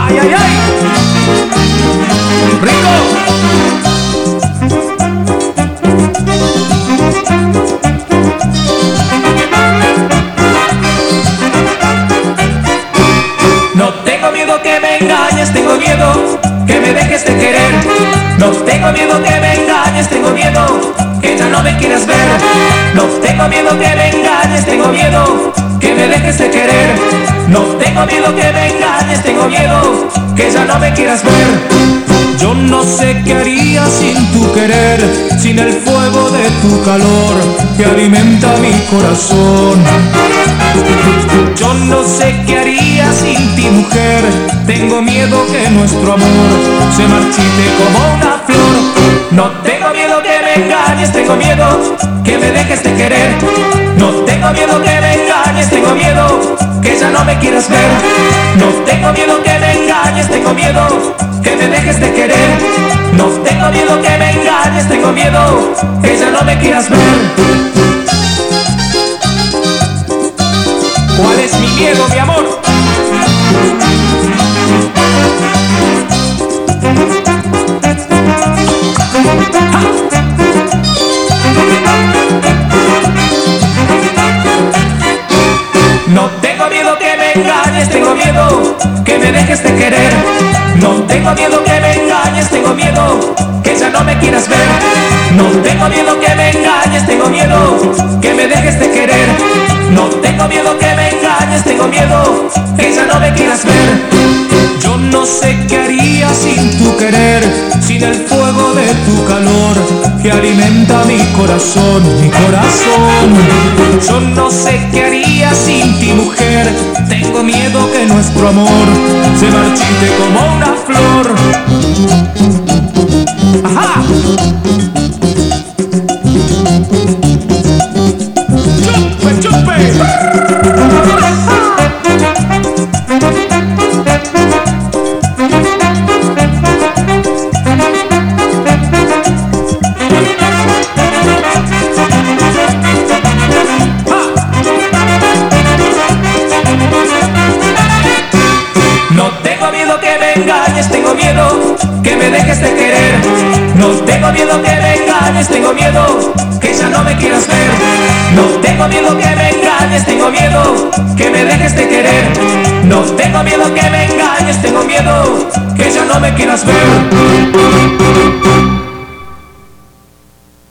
¡Ay, ay, ay! ¡Rico! No tengo miedo que me engañes, tengo miedo que me dejes de querer. No tengo miedo que me engañes, tengo miedo que ya no me quieras ver. No tengo miedo que me engañes, tengo miedo que me dejes de querer. No tengo miedo que me engañes, tengo miedo que ya no me quieras ver. Yo no sé qué haría sin tu querer, sin el fuego de tu calor que alimenta mi corazón. Yo no sé qué haría sin ti, mujer. Tengo miedo que nuestro amor se marchite como una flor. No tengo miedo que me engañes, tengo miedo que me dejes de querer. No tengo miedo que me engañes, tengo miedo que ya no me quieras ver. No tengo miedo que me engañes, tengo miedo que me dejes de querer. No tengo miedo que me engañes, tengo miedo que ya no me quieras ver. ¿Cuál es mi miedo, mi amor? No tengo miedo que me engañes, tengo miedo que me dejes de querer. No tengo miedo que me engañes, tengo miedo que ya no me quieras ver. No tengo miedo que me engañes, tengo miedo que me dejes de querer. No tengo miedo que me engañes, tengo miedo que ya no me quieras ver. Yo no sé qué haría sin tu querer, sin el fuego de tu calor que alimenta mi corazón, mi corazón. Yo no sé qué haría sin ti, mujer. Tengo miedo que nuestro amor se marchite como una flor. ¡Ajá! ¡Chupe, chupe! No tengo miedo que me engañes, tengo miedo que me dejes de querer. No tengo miedo que me engañes, tengo miedo que ya no me quieras ver. No tengo miedo que me engañes, tengo miedo que me dejes de querer. No tengo miedo que me engañes, tengo miedo que ya no me quieras ver.